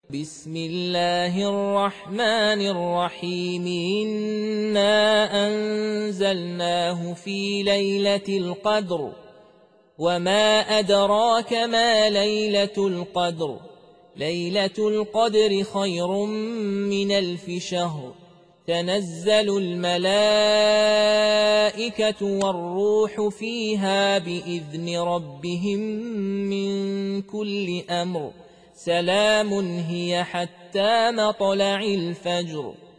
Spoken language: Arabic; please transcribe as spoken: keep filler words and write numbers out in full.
بسم الله الرحمن الرحيم إنا أنزلناه في ليلة القدر وما أدراك ما ليلة القدر ليلة القدر خير من ألف شهر تنزل الملائكة والروح فيها بإذن ربهم من كل أمر سلام هي حتى مطلع الفجر.